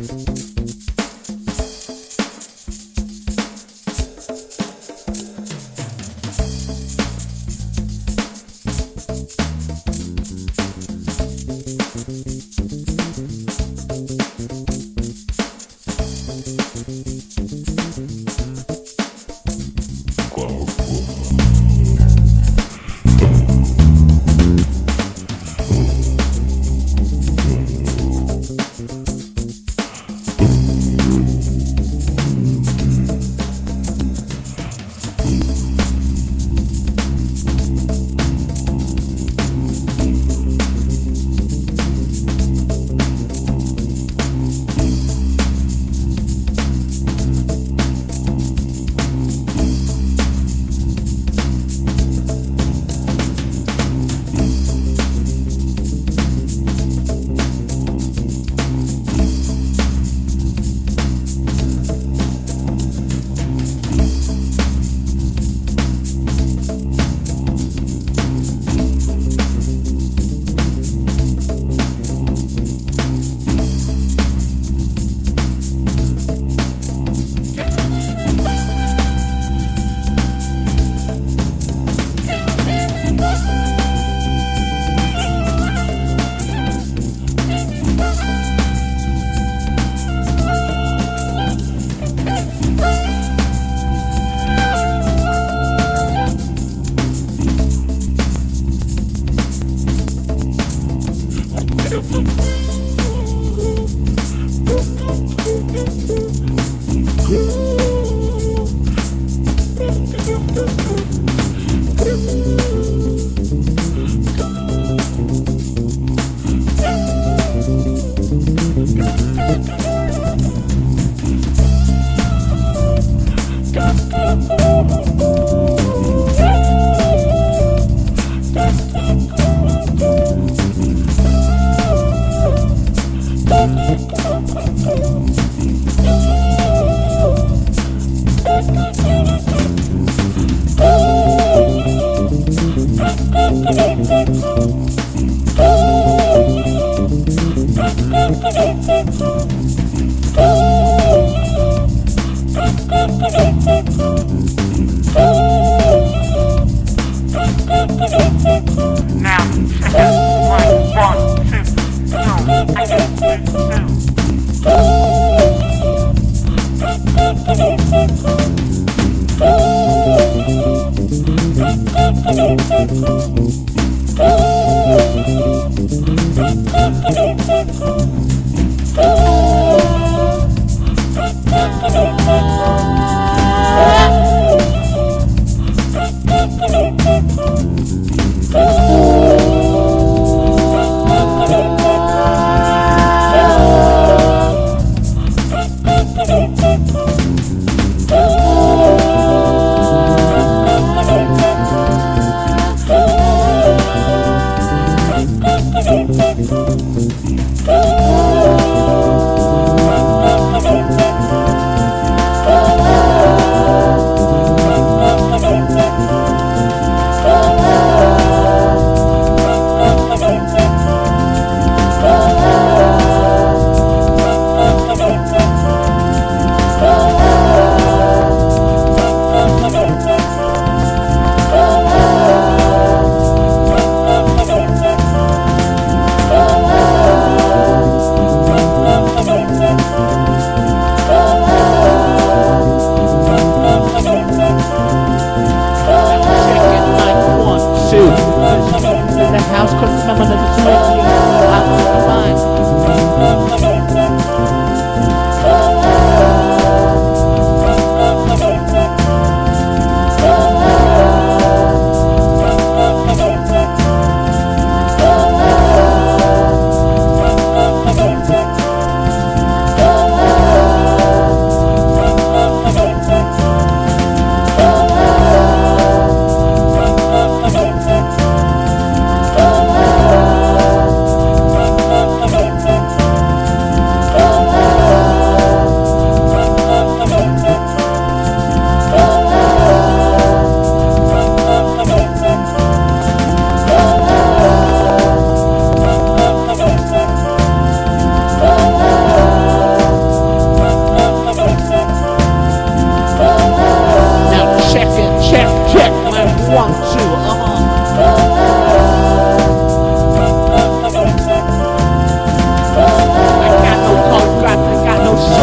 Oh,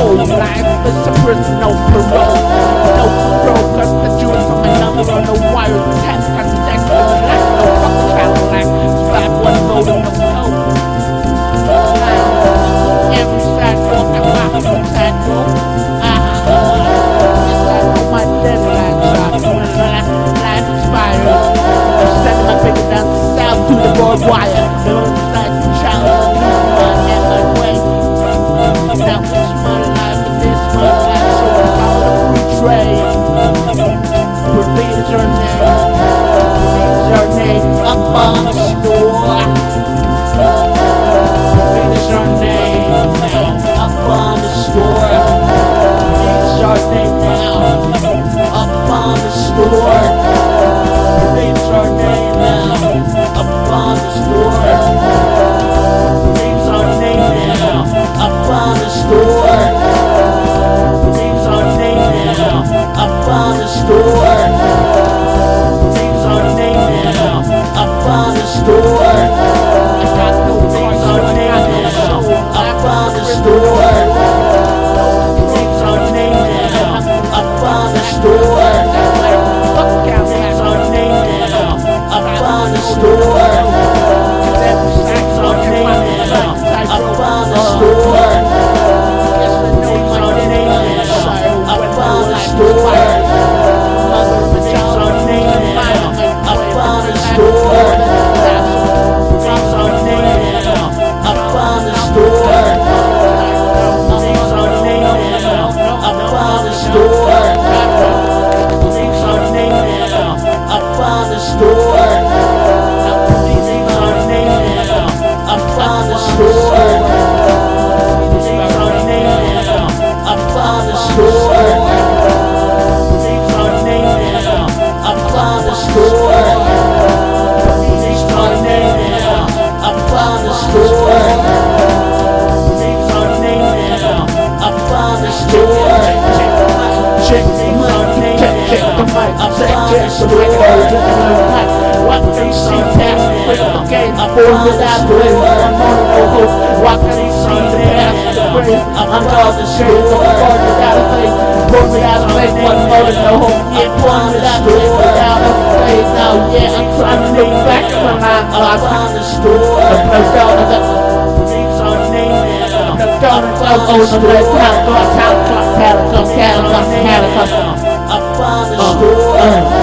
whole life is a prison, no parole. No parole, cause the Jews on my number on the wire. 10 consecutive life, no fucking travel life. Slap one road and no hope. Every side walk, I walk from side walk. Yes, I know my deadline shot. When life expires, I'm sending my paper down south to the barbed wire. The only side child, I'm at my way. Now it's my life, and this my life, so I'm out of free trade. Believe your name, up on the store. Believe your name now, up on the store. Believe your name now, up on the store. Believe your name now, up on the store. Believe your name now, up on the store. Believe your name now, up on the store. Believe your name now, up on the store. I got no believe your name now, up on the store. Believe your name now, up on the store. Believe your name now, up on the store. Believe your name now, up on the store. What can you see past the critical game? Born without blame, I'm on no hope. What can you see past the grave? I'm called the shade, so I'm born without a faith. Born without a faith, one motive, no hope. Yeah, born without a faith, without a faith. Now, yeah, I'm trying to look back at my mind. I'm on the store. I'm plugged out of the things on name. I'm gonna go over the red town, go town, clock, cattle, come, up on the store.